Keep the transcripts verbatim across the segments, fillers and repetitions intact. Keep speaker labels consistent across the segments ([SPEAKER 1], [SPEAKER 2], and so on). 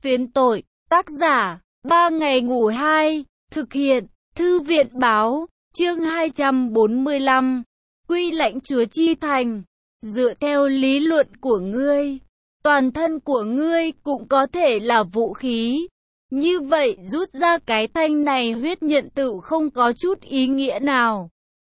[SPEAKER 1] Phiến tội, tác giả, ba ngày ngủ hai, thực hiện, Thư viện báo, chương hai trăm bốn mươi lăm, Quy lãnh Chúa Chi Thành. Dựa theo lý luận của ngươi, toàn thân của ngươi cũng có thể là vũ khí. Như vậy rút ra cái thanh này huyết nhận tựu không có chút ý nghĩa nào.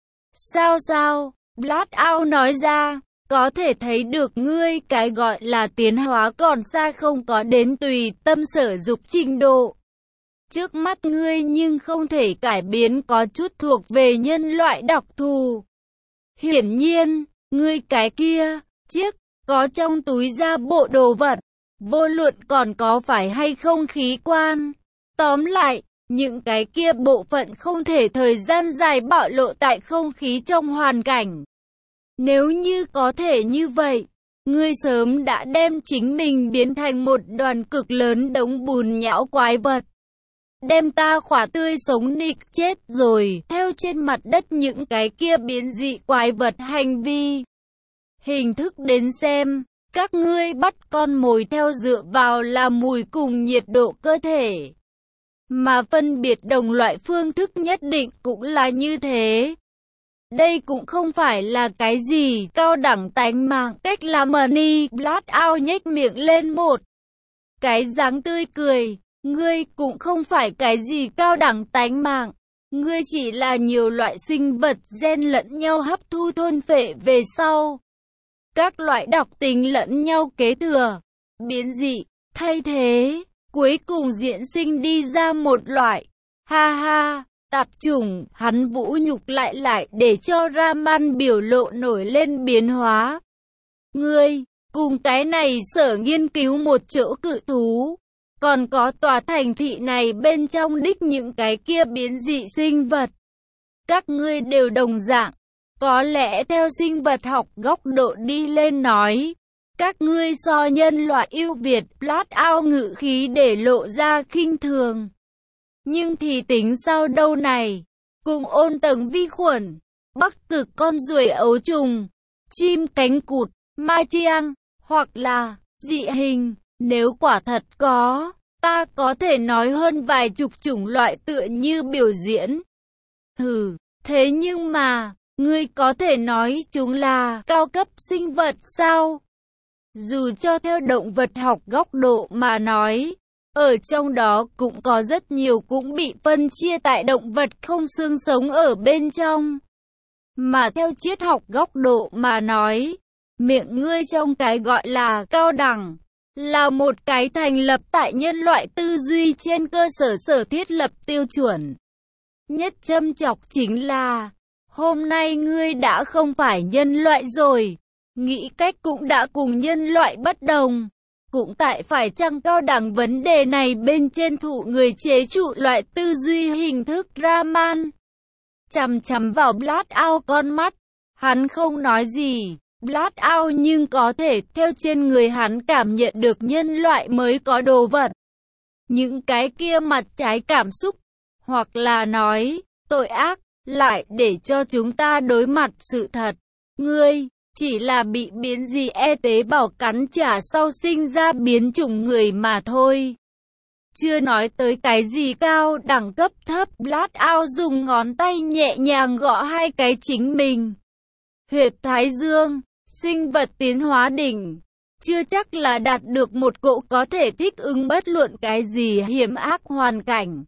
[SPEAKER 1] Sao sao, Blackout nói ra, có thể thấy được ngươi cái gọi là tiến hóa còn xa không có đến tùy tâm sở dục trình độ. Trước mắt ngươi nhưng không thể cải biến có chút thuộc về nhân loại đặc thù. Hiển nhiên, ngươi cái kia, chiếc, có trong túi da bộ đồ vật, vô luận còn có phải hay không khí quan. Tóm lại, những cái kia bộ phận không thể thời gian dài bạo lộ tại không khí trong hoàn cảnh. Nếu như có thể như vậy, ngươi sớm đã đem chính mình biến thành một đoàn cực lớn đống bùn nhão quái vật. Đem ta khỏa tươi sống nịch chết rồi, theo trên mặt đất những cái kia biến dị quái vật hành vi. Hình thức đến xem, các ngươi bắt con mồi theo dựa vào là mùi cùng nhiệt độ cơ thể. Mà phân biệt đồng loại phương thức nhất định cũng là như thế. Đây cũng không phải là cái gì cao đẳng tánh mạng cách làm money. Blackout nhếch miệng lên một cái dáng tươi cười. Ngươi cũng không phải cái gì cao đẳng tánh mạng. Ngươi chỉ là nhiều loại sinh vật gen lẫn nhau hấp thu thôn phệ về sau. Các loại độc tính lẫn nhau kế thừa, biến dị, thay thế, cuối cùng diễn sinh đi ra một loại. Ha ha, tạp chủng, hắn vũ nhục lại lại để cho Raman biểu lộ nổi lên biến hóa. Ngươi, cùng cái này sở nghiên cứu một chỗ cự thú. Còn có tòa thành thị này bên trong đích những cái kia biến dị sinh vật. Các ngươi đều đồng dạng. Có lẽ theo sinh vật học góc độ đi lên nói, các ngươi so nhân loại ưu việt. Blackout ngữ khí để lộ ra khinh thường. Nhưng thì tính sao đâu này, cùng ôn tầng vi khuẩn, bắc cực con ruồi ấu trùng, chim cánh cụt, ma chiang, hoặc là dị hình. Nếu quả thật có, ta có thể nói hơn vài chục chủng loại tựa như biểu diễn. Hừ, thế nhưng mà, ngươi có thể nói chúng là cao cấp sinh vật sao? Dù cho theo động vật học góc độ mà nói, ở trong đó cũng có rất nhiều cũng bị phân chia tại động vật không xương sống ở bên trong. Mà theo triết học góc độ mà nói, miệng ngươi trong cái gọi là cao đẳng, là một cái thành lập tại nhân loại tư duy trên cơ sở sở thiết lập tiêu chuẩn. Nhất châm chọc chính là, hôm nay ngươi đã không phải nhân loại rồi, nghĩ cách cũng đã cùng nhân loại bất đồng. Cũng tại phải chăng cao đẳng vấn đề này bên trên thụ người chế trụ loại tư duy hình thức Raman. Chằm chằm vào Blackout con mắt, hắn không nói gì. Blackout nhưng có thể theo trên người hắn cảm nhận được nhân loại mới có đồ vật. Những cái kia mặt trái cảm xúc, hoặc là nói, tội ác, lại để cho chúng ta đối mặt sự thật. Ngươi, chỉ là bị biến dị e tế bào cắn trả sau sinh ra biến chủng người mà thôi. Chưa nói tới cái gì cao đẳng cấp thấp. Blackout dùng ngón tay nhẹ nhàng gõ hai cái chính mình. Huyệt thái dương, sinh vật tiến hóa đỉnh, chưa chắc là đạt được một cỗ có thể thích ứng bất luận cái gì hiểm ác hoàn cảnh.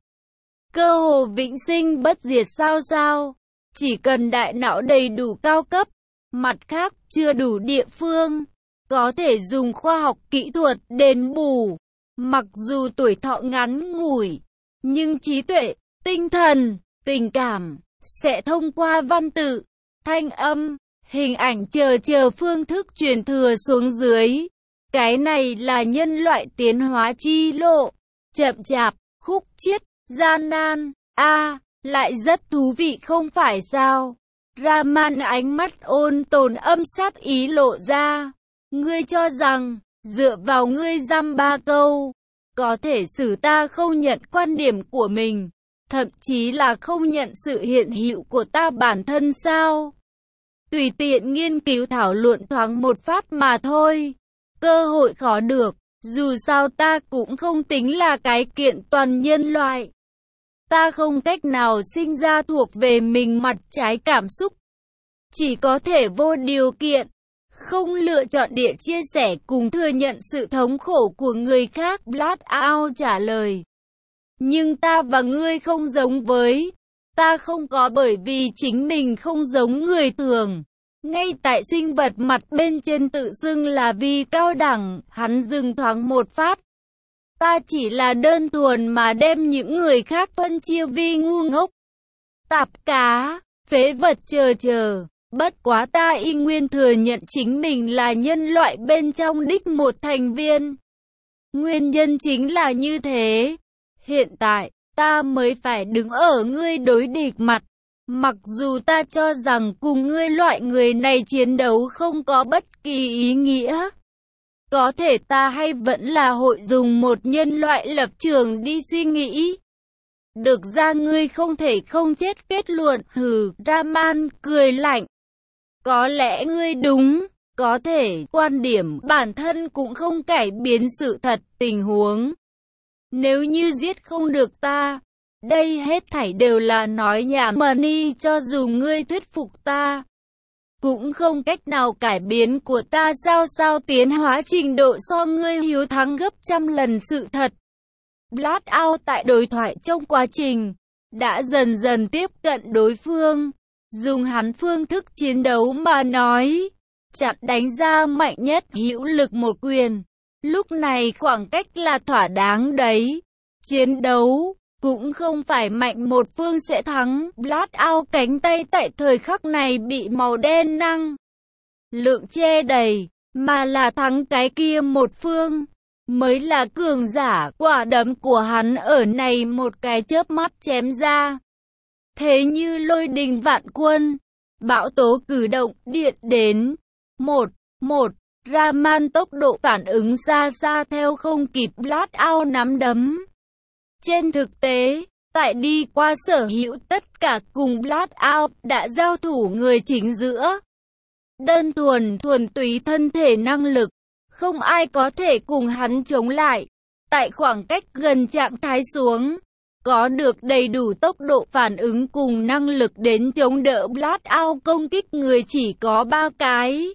[SPEAKER 1] Cơ hồ vĩnh sinh bất diệt sao sao, chỉ cần đại não đầy đủ cao cấp, mặt khác chưa đủ địa phương, có thể dùng khoa học kỹ thuật đền bù. Mặc dù tuổi thọ ngắn ngủi, nhưng trí tuệ, tinh thần, tình cảm, sẽ thông qua văn tự, thanh âm, hình ảnh chờ chờ phương thức truyền thừa xuống dưới. Cái này là nhân loại tiến hóa chi lộ. Chậm chạp, khúc chiết, gian nan, a à, lại rất thú vị không phải sao? Raman ánh mắt ôn tồn âm sát ý lộ ra. Ngươi cho rằng, dựa vào ngươi dăm ba câu, có thể xử ta không nhận quan điểm của mình, thậm chí là không nhận sự hiện hữu của ta bản thân sao? Tùy tiện nghiên cứu thảo luận thoáng một phát mà thôi. Cơ hội khó được, Dù sao ta cũng không tính là cái kiện toàn nhân loại. Ta không cách nào sinh ra thuộc về mình mặt trái cảm xúc. Chỉ có thể vô điều kiện, không lựa chọn địa chia sẻ cùng thừa nhận sự thống khổ của người khác. Blackout trả lời. Nhưng ta và ngươi không giống với. Ta không có bởi vì chính mình không giống người thường. Ngay tại sinh vật mặt bên trên tự xưng là vì cao đẳng, hắn dừng thoáng một phát. Ta chỉ là đơn thuần mà đem những người khác phân chia vì ngu ngốc, tạp cá, phế vật chờ chờ. Bất quá ta y nguyên thừa nhận chính mình là nhân loại bên trong đích một thành viên. Nguyên nhân chính là như thế. Hiện tại, ta mới phải đứng ở ngươi đối địch mặt. Mặc dù ta cho rằng cùng ngươi loại người này chiến đấu không có bất kỳ ý nghĩa. Có thể ta hay vẫn là hội dùng một nhân loại lập trường đi suy nghĩ. Được ra ngươi không thể không chết kết luận. Hừ, Raman cười lạnh. Có lẽ ngươi đúng, có thể quan điểm bản thân cũng không cải biến sự thật tình huống. Nếu như giết không được ta, đây hết thảy đều là nói nhảm money, cho dù ngươi thuyết phục ta, cũng không cách nào cải biến của ta sao sao tiến hóa trình độ so ngươi hiếu thắng gấp trăm lần sự thật. Blackout tại đối thoại trong quá trình, đã dần dần tiếp cận đối phương, dùng hắn phương thức chiến đấu mà nói, chặn đánh ra mạnh nhất hữu lực một quyền. Lúc này khoảng cách là thỏa đáng đấy. Chiến đấu cũng không phải mạnh một phương sẽ thắng. Blackout cánh tay tại thời khắc này bị màu đen năng lượng che đầy, mà là thắng cái kia một phương mới là cường giả. Quả đấm của hắn ở này một cái chớp mắt chém ra, thế như lôi đình vạn quân, bão tố cử động, điện đến. Một, một, Raman tốc độ phản ứng xa xa theo không kịp Blackout nắm đấm. Trên thực tế, tại đi qua sở hữu tất cả cùng Blackout đã giao thủ người chính giữa. Đơn thuần thuần túy thân thể năng lực, không ai có thể cùng hắn chống lại. Tại khoảng cách gần trạng thái xuống, có được đầy đủ tốc độ phản ứng cùng năng lực đến chống đỡ Blackout công kích người chỉ có ba cái.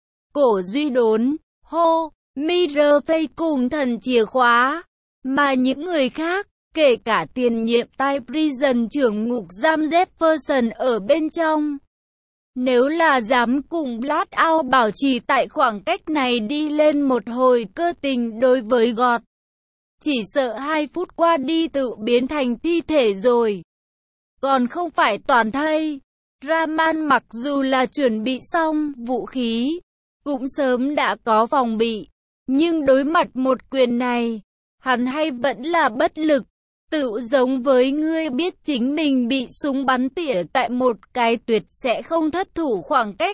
[SPEAKER 1] Cổ Duy Đốn, hô, Mirror Face cùng thần chìa khóa. Mà những người khác, kể cả tiền nhiệm tai prison trưởng ngục giam Jefferson ở bên trong, nếu là dám cùng Blackout bảo trì tại khoảng cách này đi lên một hồi cơ tình đối với gọt, chỉ sợ hai phút qua đi tự biến thành thi thể rồi. Còn không phải toàn thây. Raman mặc dù là chuẩn bị xong vũ khí, cũng sớm đã có phòng bị, nhưng đối mặt một quyền này, hắn hay vẫn là bất lực. Tự giống với ngươi biết chính mình bị súng bắn tỉa tại một cái tuyệt sẽ không thất thủ khoảng cách,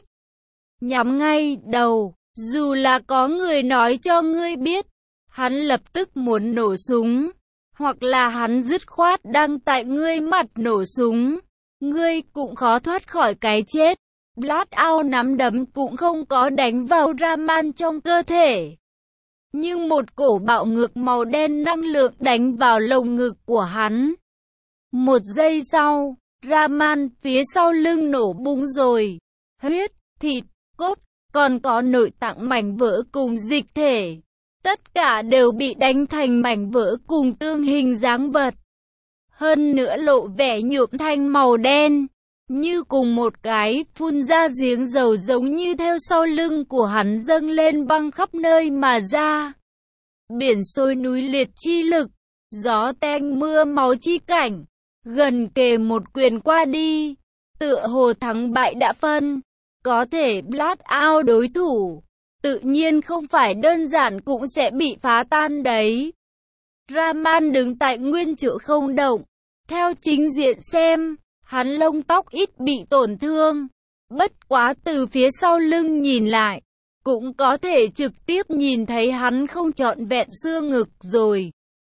[SPEAKER 1] nhắm ngay đầu, dù là có người nói cho ngươi biết, hắn lập tức muốn nổ súng, hoặc là hắn dứt khoát đang tại ngươi mặt nổ súng, ngươi cũng khó thoát khỏi cái chết. Blackout nắm đấm cũng không có đánh vào Raman trong cơ thể, nhưng một cổ bạo ngược màu đen năng lượng đánh vào lồng ngực của hắn. Một giây sau, Raman phía sau lưng nổ bung rồi. Huyết, thịt, cốt, còn có nội tạng mảnh vỡ cùng dịch thể. Tất cả đều bị đánh thành mảnh vỡ cùng tương hình dáng vật. Hơn nữa lộ vẻ nhuộm thanh màu đen, như cùng một cái phun ra giếng dầu giống như theo sau lưng của hắn dâng lên băng khắp nơi mà ra. Biển sôi núi liệt chi lực, gió tanh mưa máu chi cảnh, gần kề một quyền qua đi, tựa hồ thắng bại đã phân. Có thể Blackout đối thủ, tự nhiên không phải đơn giản cũng sẽ bị phá tan đấy. Raman đứng tại nguyên chỗ không động, theo chính diện xem, hắn lông tóc ít bị tổn thương, bất quá từ phía sau lưng nhìn lại, cũng có thể trực tiếp nhìn thấy hắn không trọn vẹn xương ngực rồi.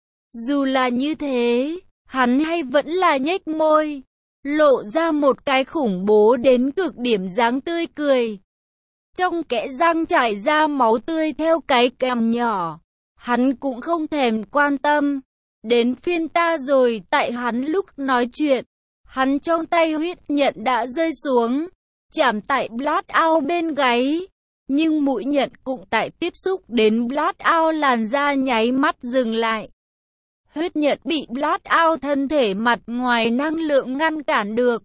[SPEAKER 1] Dù là như thế, hắn hay vẫn là nhếch môi, lộ ra một cái khủng bố đến cực điểm dáng tươi cười. Trong kẽ răng trải ra máu tươi theo cái cằm nhỏ, hắn cũng không thèm quan tâm. Đến phiên ta rồi, tại hắn lúc nói chuyện, hắn trong tay huyết nhận đã rơi xuống, chạm tại Blackout bên gáy. Nhưng mũi nhận cũng tại tiếp xúc đến Blackout, làn da nháy mắt dừng lại. Huyết nhận bị Blackout thân thể mặt ngoài năng lượng ngăn cản được,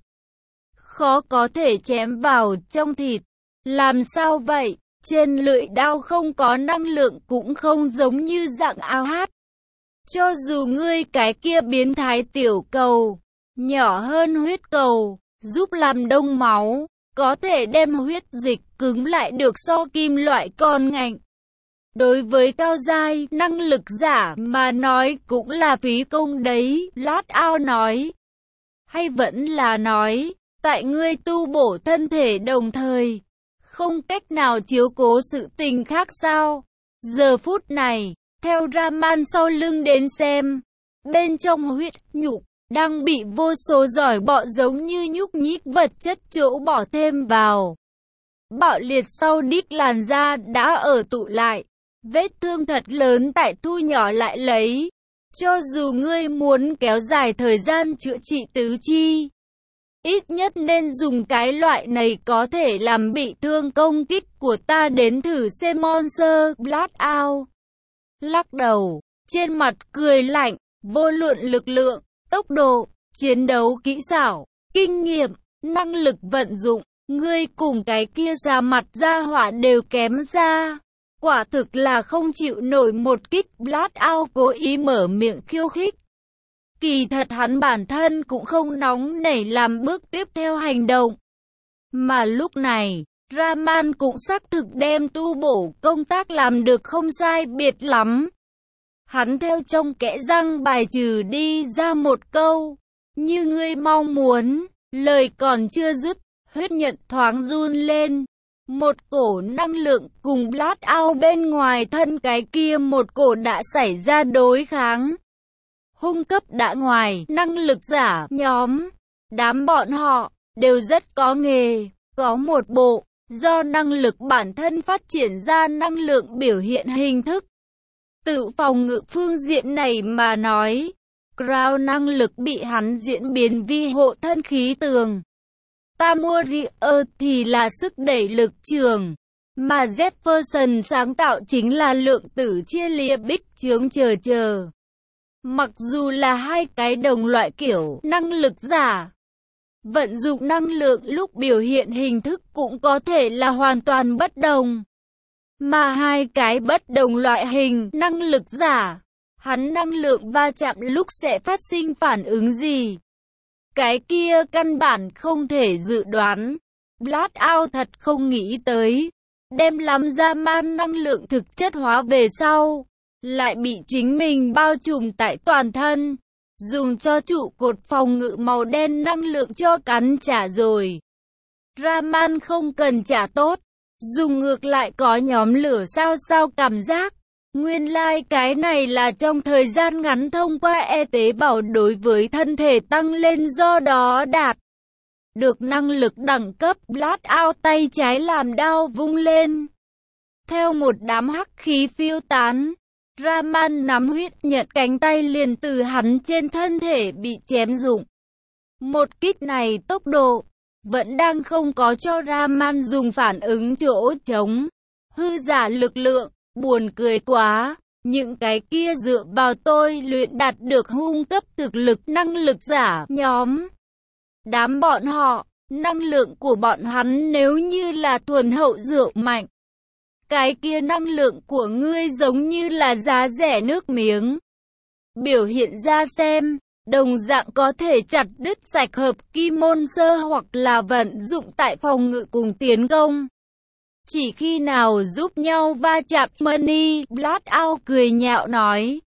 [SPEAKER 1] khó có thể chém vào trong thịt. Làm sao vậy? Trên lưỡi đao không có năng lượng cũng không giống như dạng ao hát. Cho dù ngươi cái kia biến thái tiểu cầu, nhỏ hơn huyết cầu, giúp làm đông máu, có thể đem huyết dịch cứng lại được so kim loại còn ngạnh. Đối với cao giai năng lực giả mà nói cũng là phí công đấy, Blackout nói. Hay vẫn là nói, tại ngươi tu bổ thân thể đồng thời, không cách nào chiếu cố sự tình khác sao? Giờ phút này, theo Rahman sau lưng đến xem, bên trong huyết nhục đang bị vô số giỏi bọ giống như nhúc nhích vật chất chỗ bỏ thêm vào. Bạo liệt sau đít làn da đã ở tụ lại, vết thương thật lớn tại thu nhỏ lại lấy. Cho dù ngươi muốn kéo dài thời gian chữa trị tứ chi, ít nhất nên dùng cái loại này có thể làm bị thương công kích của ta đến thử xem. Monster Blackout lắc đầu, trên mặt cười lạnh, vô luận lực lượng, tốc độ, chiến đấu kỹ xảo, kinh nghiệm, năng lực vận dụng, ngươi cùng cái kia ra mặt ra hỏa đều kém ra. Quả thực là không chịu nổi một kích. Blackout cố ý mở miệng khiêu khích. Kỳ thật hắn bản thân cũng không nóng nảy làm bước tiếp theo hành động. Mà lúc này, Rahman cũng xác thực đem tu bổ công tác làm được không sai biệt lắm. Hắn theo trong kẽ răng bài trừ đi ra một câu, như ngươi mong muốn. Lời còn chưa dứt, huyết nhận thoáng run lên. Một cổ năng lượng cùng Blackout bên ngoài thân cái kia một cổ đã xảy ra đối kháng. Hung cấp đã ngoài năng lực giả nhóm, đám bọn họ đều rất có nghề, có một bộ do năng lực bản thân phát triển ra năng lượng biểu hiện hình thức. Tự phòng ngự phương diện này mà nói, Crown năng lực bị hắn diễn biến vi hộ thân khí tường. Tamurier thì là sức đẩy lực trường, mà Jefferson sáng tạo chính là lượng tử chia lìa bích chướng chờ chờ. Mặc dù là hai cái đồng loại kiểu năng lực giả, vận dụng năng lượng lúc biểu hiện hình thức cũng có thể là hoàn toàn bất đồng. Mà hai cái bất đồng loại hình năng lực giả, hắn năng lượng va chạm lúc sẽ phát sinh phản ứng gì? Cái kia căn bản không thể dự đoán. Blackout thật không nghĩ tới, đem làm ra man năng lượng thực chất hóa về sau, lại bị chính mình bao trùm tại toàn thân, dùng cho trụ cột phòng ngự màu đen năng lượng cho cắn trả rồi. Rahman không cần trả tốt, dùng ngược lại có nhóm lửa sao sao cảm giác. Nguyên lai like cái này là trong thời gian ngắn thông qua e tế bào đối với thân thể tăng lên, do đó đạt được năng lực đẳng cấp. Blackout tay trái làm đao vung lên, theo một đám hắc khí phiêu tán, Rahman nắm huyết nhận cánh tay liền từ hắn trên thân thể bị chém rụng. Một kích này tốc độ vẫn đang không có cho Rahman dùng phản ứng chỗ trống. Hư giả lực lượng, buồn cười quá. Những cái kia dựa vào tôi luyện đạt được hung cấp thực lực năng lực giả nhóm. Đám bọn họ, năng lượng của bọn hắn nếu như là thuần hậu rượu mạnh, cái kia năng lượng của ngươi giống như là giá rẻ nước miếng. Biểu hiện ra xem, đồng dạng có thể chặt đứt sạch hợp kim môn sơ hoặc là vận dụng tại phòng ngự cùng tiến công. Chỉ khi nào giúp nhau va chạm. Money Blackout cười nhạo nói.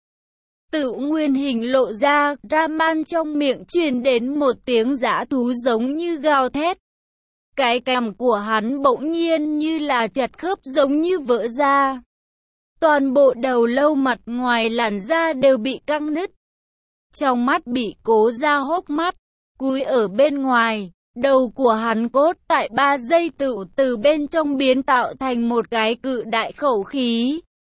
[SPEAKER 1] Tự nguyên hình lộ ra, Rahman trong miệng truyền đến một tiếng dã thú giống như gào thét. Cái cằm của hắn bỗng nhiên như là chặt khớp giống như vỡ ra. Toàn bộ đầu lâu mặt ngoài làn da đều bị căng nứt. Trong mắt bị cố ra hốc mắt, cúi ở bên ngoài. Đầu của hắn cốt tại ba giây tự từ bên trong biến tạo thành một cái cự đại khẩu khí.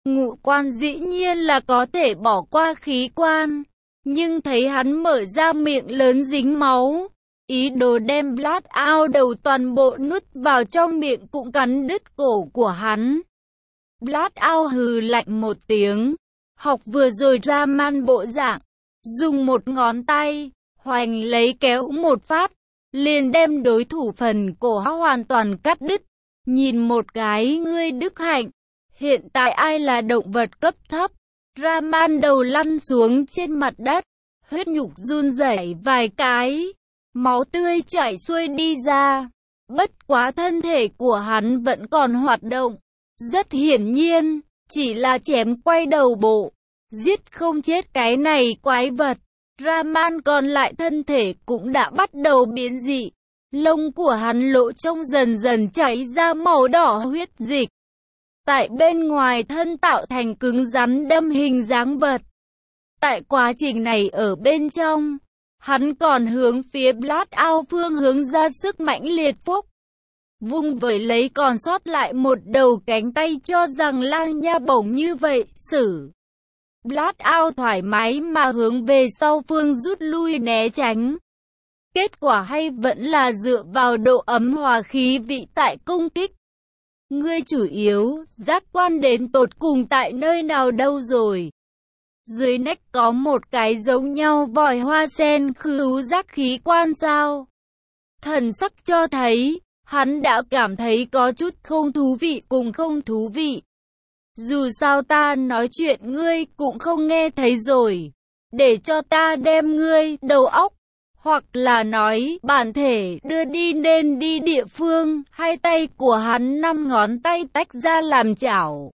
[SPEAKER 1] Ngũ quan dĩ nhiên là có thể bỏ qua khí quan, nhưng thấy hắn mở ra miệng lớn dính máu, ý đồ đem Blood Out đầu toàn bộ nuốt vào trong miệng cũng cắn đứt cổ của hắn. Blood Out hừ lạnh một tiếng, học vừa rồi Rahman bộ dạng, dùng một ngón tay, hoành lấy kéo một phát, liền đem đối thủ phần cổ hoàn toàn cắt đứt. Nhìn một cái ngươi đức hạnh, hiện tại ai là động vật cấp thấp? Rahman đầu lăn xuống trên mặt đất, huyết nhục run rẩy vài cái, máu tươi chảy xuôi đi ra. Bất quá thân thể của hắn vẫn còn hoạt động. Rất hiển nhiên, chỉ là chém quay đầu bộ, giết không chết cái này quái vật. Rahman còn lại thân thể cũng đã bắt đầu biến dị. Lông của hắn lỗ trong dần dần chảy ra màu đỏ huyết dịch. Tại bên ngoài thân tạo thành cứng rắn đâm hình dáng vật. Tại quá trình này ở bên trong, hắn còn hướng phía Blood Out phương hướng ra sức mãnh liệt phúc. Vung vẩy lấy còn sót lại một đầu cánh tay cho rằng lang nha bổng như vậy, xử. Blood Out thoải mái mà hướng về sau phương rút lui né tránh. Kết quả hay vẫn là dựa vào độ ấm hòa khí vị tại công kích. Ngươi chủ yếu, giác quan đến tột cùng tại nơi nào đâu rồi? Dưới nách có một cái giống nhau vòi hoa sen khứu giác khí quan sao? Thần sắc cho thấy, hắn đã cảm thấy có chút không thú vị cùng không thú vị. Dù sao ta nói chuyện ngươi cũng không nghe thấy rồi. Để cho ta đem ngươi đầu óc, hoặc là nói bản thể đưa đi nên đi địa phương. Hai tay của hắn năm ngón tay tách ra làm chảo.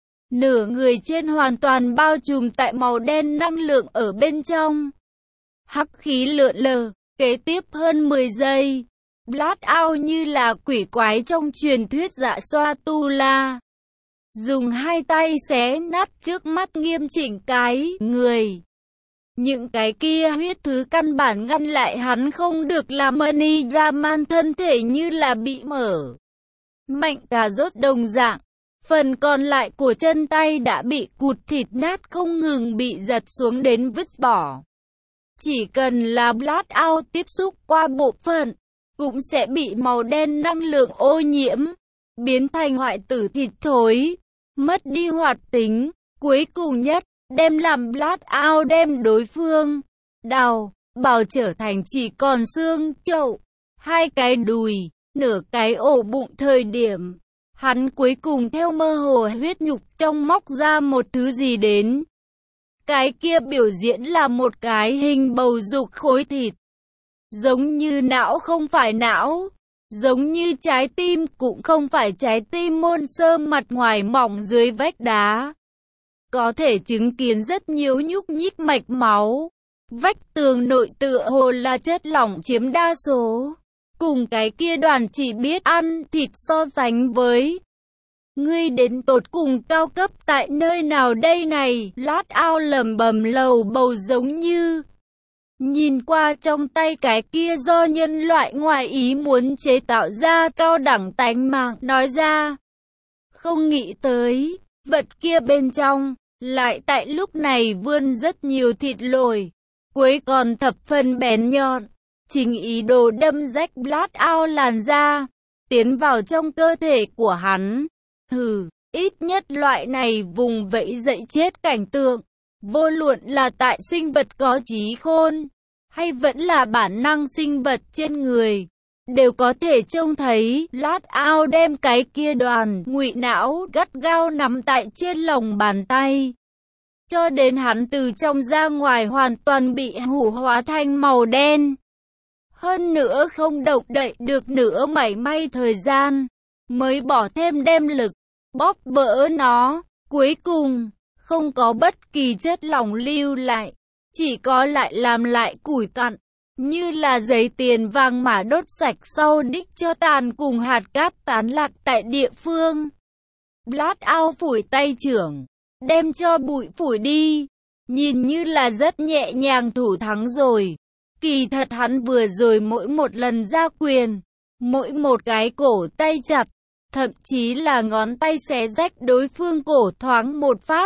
[SPEAKER 1] Nửa người trên hoàn toàn bao trùm tại màu đen năng lượng ở bên trong. Hắc khí lượn lờ, kế tiếp hơn mười giây. Blood Out như là quỷ quái trong truyền thuyết dạ xoa tu la. Dùng hai tay xé nát trước mắt nghiêm chỉnh cái người. Những cái kia huyết thứ căn bản ngăn lại hắn không được làm Money Rahman thân thể như là bị mở. Mạnh cà rốt đồng dạng. Phần còn lại của chân tay đã bị cụt thịt nát không ngừng bị giật xuống đến vứt bỏ. Chỉ cần là Blood Out tiếp xúc qua bộ phận, cũng sẽ bị màu đen năng lượng ô nhiễm, biến thành hoại tử thịt thối, mất đi hoạt tính. Cuối cùng nhất, đem làm Blood Out đem đối phương đào, bào trở thành chỉ còn xương chậu, hai cái đùi, nửa cái ổ bụng thời điểm. Hắn cuối cùng theo mơ hồ huyết nhục trong móc ra một thứ gì đến. Cái kia biểu diễn là một cái hình bầu dục khối thịt. Giống như não không phải não, giống như trái tim cũng không phải trái tim môn sơ mặt ngoài mỏng dưới vách đá. Có thể chứng kiến rất nhiều nhúc nhích mạch máu. Vách tường nội tựa hồ là chất lỏng chiếm đa số. Cùng cái kia đoàn chỉ biết ăn thịt so sánh với. Ngươi đến tột cùng cao cấp tại nơi nào đây này? Blood Out lẩm bẩm lầu bầu giống như. Nhìn qua trong tay cái kia do nhân loại ngoài ý muốn chế tạo ra cao đẳng tánh mạng nói ra. Không nghĩ tới, vật kia bên trong, lại tại lúc này vươn rất nhiều thịt lồi. Cuối còn thập phần bén nhọn. Chính ý đồ đâm rách Blood Out làn da, tiến vào trong cơ thể của hắn. Hừ, ít nhất loại này vùng vẫy dậy chết cảnh tượng, vô luận là tại sinh vật có trí khôn, hay vẫn là bản năng sinh vật trên người, đều có thể trông thấy. Blood Out đem cái kia đoàn ngụy não gắt gao nắm tại trên lòng bàn tay, cho đến hắn từ trong ra ngoài hoàn toàn bị hủ hóa thành màu đen. Hơn nữa không động đậy được nữa mảy may thời gian, mới bỏ thêm đem lực, bóp vỡ nó. Cuối cùng, không có bất kỳ chất lỏng lưu lại, chỉ có lại làm lại củi cặn, như là giấy tiền vàng mà đốt sạch sau đích cho tàn cùng hạt cát tán lạc tại địa phương. Blood Out phủi tay trưởng, đem cho bụi phủi đi, nhìn như là rất nhẹ nhàng thủ thắng rồi. Kỳ thật hắn vừa rồi mỗi một lần ra quyền, mỗi một cái cổ tay chặt, thậm chí là ngón tay xé rách đối phương cổ thoáng một phát,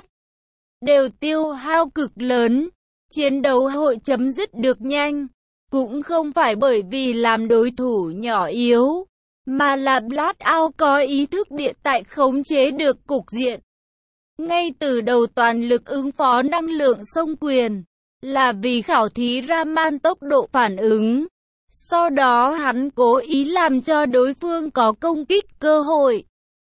[SPEAKER 1] đều tiêu hao cực lớn. Chiến đấu hội chấm dứt được nhanh, cũng không phải bởi vì làm đối thủ nhỏ yếu, mà là Blackout có ý thức địa tại khống chế được cục diện. Ngay từ đầu toàn lực ứng phó năng lượng sông quyền, là vì khảo thí Rahman tốc độ phản ứng. Sau đó hắn cố ý làm cho đối phương có công kích cơ hội.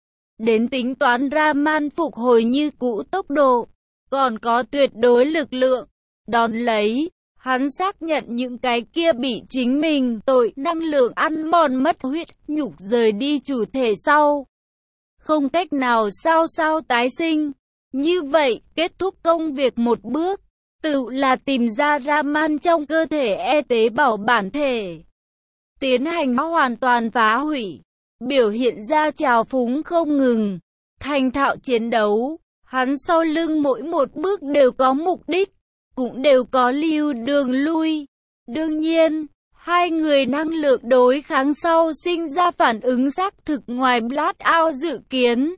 [SPEAKER 1] Đến tính toán Rahman phục hồi như cũ tốc độ, còn có tuyệt đối lực lượng. Đón lấy, hắn xác nhận những cái kia bị chính mình tội năng lượng ăn mòn mất huyết nhục rời đi chủ thể sau. Không cách nào sao sao tái sinh. Như vậy, kết thúc công việc một bước, tự là tìm ra Rahman trong cơ thể e tế bào bản thể. Tiến hành hoàn toàn phá hủy, biểu hiện ra trào phúng không ngừng, thành thạo chiến đấu. Hắn sau lưng mỗi một bước đều có mục đích, cũng đều có lưu đường lui. Đương nhiên, hai người năng lượng đối kháng sau sinh ra phản ứng xác thực ngoài Blackout dự kiến.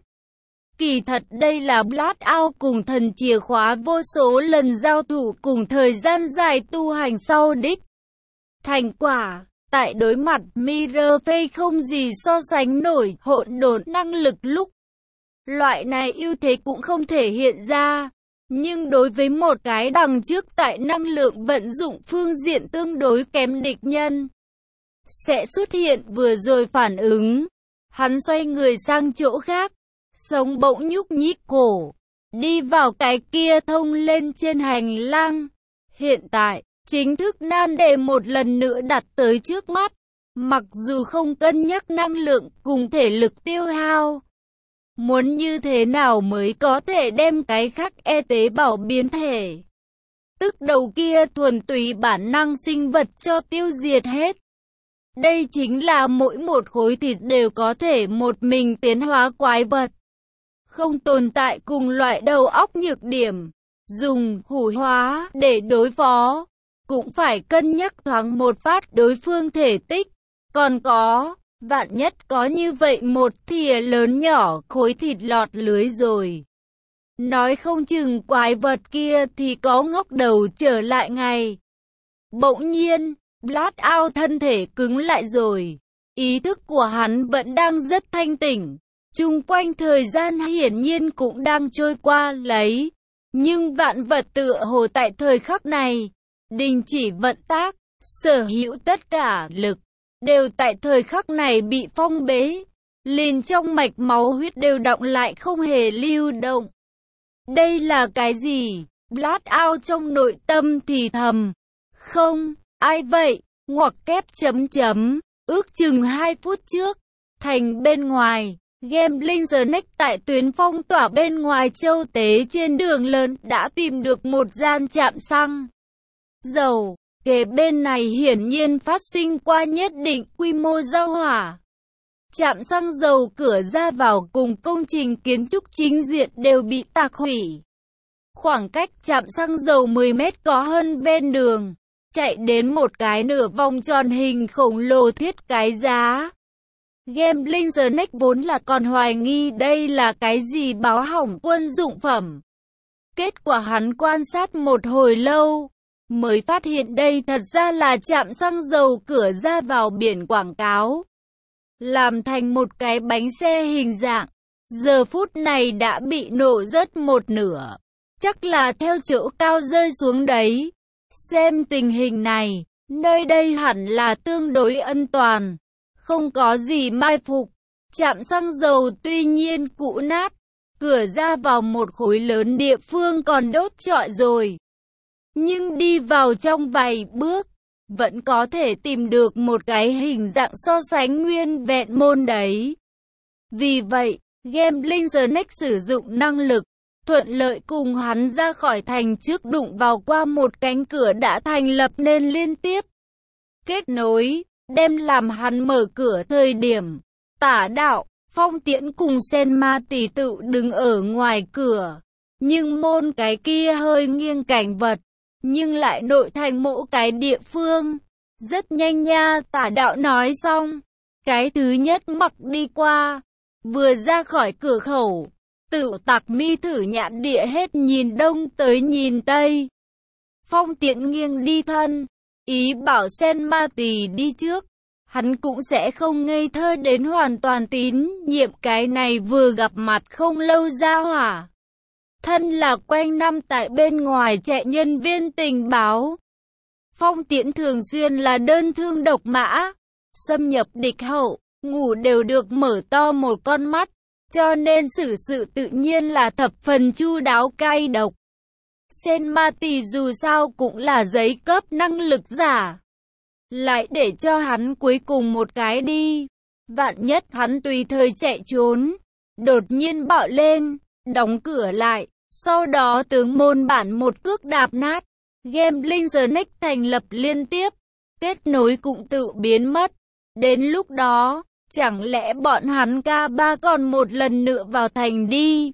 [SPEAKER 1] Kỳ thật đây là Blackout cùng thần chìa khóa vô số lần giao thủ cùng thời gian dài tu hành sau đích. Thành quả, tại đối mặt Mirror Phase không gì so sánh nổi hỗn độn năng lực lúc. Loại này ưu thế cũng không thể hiện ra. Nhưng đối với một cái đằng trước tại năng lượng vận dụng phương diện tương đối kém địch nhân, sẽ xuất hiện vừa rồi phản ứng. Hắn xoay người sang chỗ khác, sống bỗng nhúc nhích cổ, đi vào cái kia thông lên trên hành lang. Hiện tại, chính thức nan đề một lần nữa đặt tới trước mắt. Mặc dù không cân nhắc năng lượng cùng thể lực tiêu hao, muốn như thế nào mới có thể đem cái khác e tế bào biến thể, tức đầu kia thuần túy bản năng sinh vật cho tiêu diệt hết. Đây chính là mỗi một khối thịt đều có thể một mình tiến hóa quái vật. Không tồn tại cùng loại đầu óc nhược điểm. Dùng hủ hóa để đối phó, cũng phải cân nhắc thoáng một phát đối phương thể tích. Còn có, vạn nhất có như vậy một thìa lớn nhỏ khối thịt lọt lưới rồi. Nói không chừng quái vật kia thì có ngóc đầu trở lại ngay. Bỗng nhiên, Blackout thân thể cứng lại rồi. Ý thức của hắn vẫn đang rất thanh tỉnh. Chung quanh thời gian hiển nhiên cũng đang trôi qua lấy. Nhưng vạn vật tựa hồ tại thời khắc này, đình chỉ vận tác, sở hữu tất cả lực, đều tại thời khắc này bị phong bế. Liền trong mạch máu huyết đều đọng lại không hề lưu động. Đây là cái gì? Blackout trong nội tâm thì thầm. Không, ai vậy? Ngoặc kép chấm chấm. Ước chừng hai phút trước, thành bên ngoài, Gambling Snake tại tuyến phong tỏa bên ngoài châu tế trên đường lớn đã tìm được một gian trạm xăng dầu. Kề bên này hiển nhiên phát sinh qua nhất định quy mô giao hỏa. Trạm xăng dầu cửa ra vào cùng công trình kiến trúc chính diện đều bị tạc hủy. Khoảng cách trạm xăng dầu mười mét có hơn ven đường, chạy đến một cái nửa vòng tròn hình khổng lồ thiết cái giá. Gambling Snake vốn là còn hoài nghi đây là cái gì báo hỏng quân dụng phẩm. Kết quả hắn quan sát một hồi lâu, mới phát hiện đây thật ra là trạm xăng dầu cửa ra vào biển quảng cáo. Làm thành một cái bánh xe hình dạng, giờ phút này đã bị nổ rớt một nửa. Chắc là theo chỗ cao rơi xuống đấy. Xem tình hình này, nơi đây hẳn là tương đối an toàn, không có gì mai phục. Trạm xăng dầu tuy nhiên cũ nát, cửa ra vào một khối lớn địa phương còn đốt trọi rồi. Nhưng đi vào trong vài bước, vẫn có thể tìm được một cái hình dạng so sánh nguyên vẹn môn đấy. Vì vậy, Gambling Snake sử dụng năng lực, thuận lợi cùng hắn ra khỏi thành trước đụng vào qua một cánh cửa đã thành lập nên liên tiếp kết nối, đem làm hắn mở cửa thời điểm. Tả đạo, Phong Tiễn cùng Sen Ma Tỷ tự đứng ở ngoài cửa, nhưng môn cái kia hơi nghiêng cảnh vật, nhưng lại nội thành mỗi cái địa phương. Rất nhanh nha, Tả đạo nói xong, cái thứ nhất mặc đi qua, Vừa ra khỏi cửa khẩu, Tự Tặc Mi thử nhãn địa hết nhìn đông tới nhìn tây. Phong Tiễn nghiêng đi thân, ý bảo Sen Ma Tỳ đi trước. Hắn cũng sẽ không ngây thơ đến hoàn toàn tín nhiệm cái này vừa gặp mặt không lâu ra hỏa. Thân là quanh năm tại bên ngoài chạy nhân viên tình báo. Phong Tiễn thường xuyên là đơn thương độc mã, xâm nhập địch hậu, ngủ đều được mở to một con mắt, cho nên xử sự tự nhiên là thập phần chu đáo cay độc. Sen Ma Tỳ dù sao cũng là giấy cấp năng lực giả. Lại để cho hắn cuối cùng một cái đi. Vạn nhất hắn tùy thời chạy trốn, đột nhiên bạo lên, đóng cửa lại, sau đó tướng môn bản một cước đạp nát. Gambling The Next thành lập liên tiếp, kết nối cũng tự biến mất. Đến lúc đó, chẳng lẽ bọn hắn ca ba còn một lần nữa vào thành đi?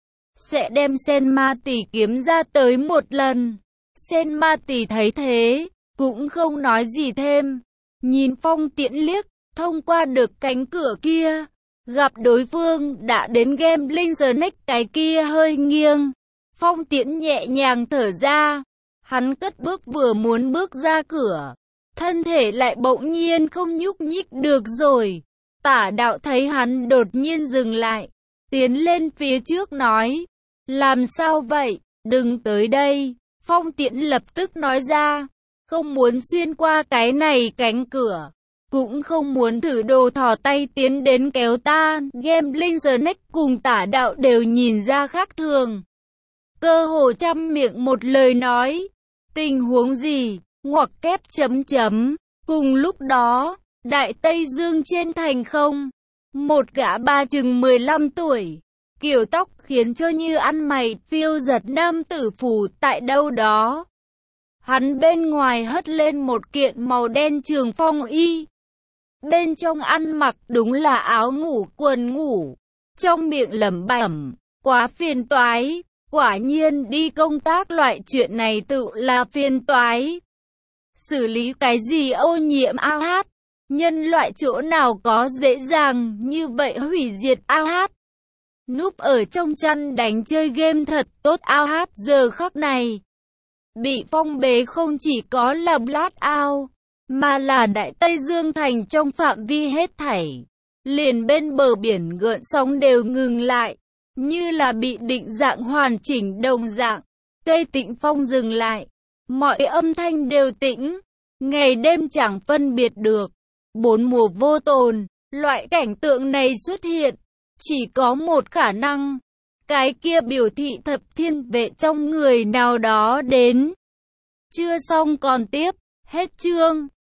[SPEAKER 1] Sẽ đem Sen Ma Tỳ kiếm ra tới một lần. Sen Ma Tỳ thấy thế, cũng không nói gì thêm. Nhìn Phong Tiễn liếc, thông qua được cánh cửa kia, gặp đối phương đã đến Gambling The Next cái kia hơi nghiêng. Phong Tiễn nhẹ nhàng thở ra. Hắn cất bước vừa muốn bước ra cửa, thân thể lại bỗng nhiên không nhúc nhích được rồi. Tả Đạo thấy hắn đột nhiên dừng lại, tiến lên phía trước nói, làm sao vậy, đừng tới đây. Phong Tiễn lập tức nói ra, không muốn xuyên qua cái này cánh cửa, cũng không muốn thử đồ thò tay tiến đến kéo ta. Gambling The Next cùng Tả Đạo đều nhìn ra khác thường, cơ hồ trăm miệng một lời nói, tình huống gì, ngoặc kép chấm chấm. Cùng lúc đó, Đại Tây Dương trên thành không, một gã ba chừng mười lăm tuổi, kiểu tóc khiến cho như ăn mày phiêu giật nam tử phủ tại đâu đó. Hắn bên ngoài hất lên một kiện màu đen trường phong y, bên trong ăn mặc đúng là áo ngủ quần ngủ, trong miệng lẩm bẩm, quá phiền toái. Quả nhiên đi công tác loại chuyện này tự là phiền toái. Xử lý cái gì ô nhiễm a hát, nhân loại chỗ nào có dễ dàng như vậy hủy diệt a hát. Núp ở trong chăn đánh chơi game thật tốt a hát giờ khắc này. Bị phong bế không chỉ có là Blackout, mà là Đại Tây Dương thành trong phạm vi hết thảy. Liền bên bờ biển gợn sóng đều ngừng lại. Như là bị định dạng hoàn chỉnh đồng dạng. Cây tĩnh phong dừng lại. Mọi âm thanh đều tĩnh. Ngày đêm chẳng phân biệt được. Bốn mùa vô tồn. Loại cảnh tượng này xuất hiện. Chỉ có một khả năng. Cái kia biểu thị thập thiên vệ trong người nào đó đến. Chưa xong còn tiếp. Hết chương.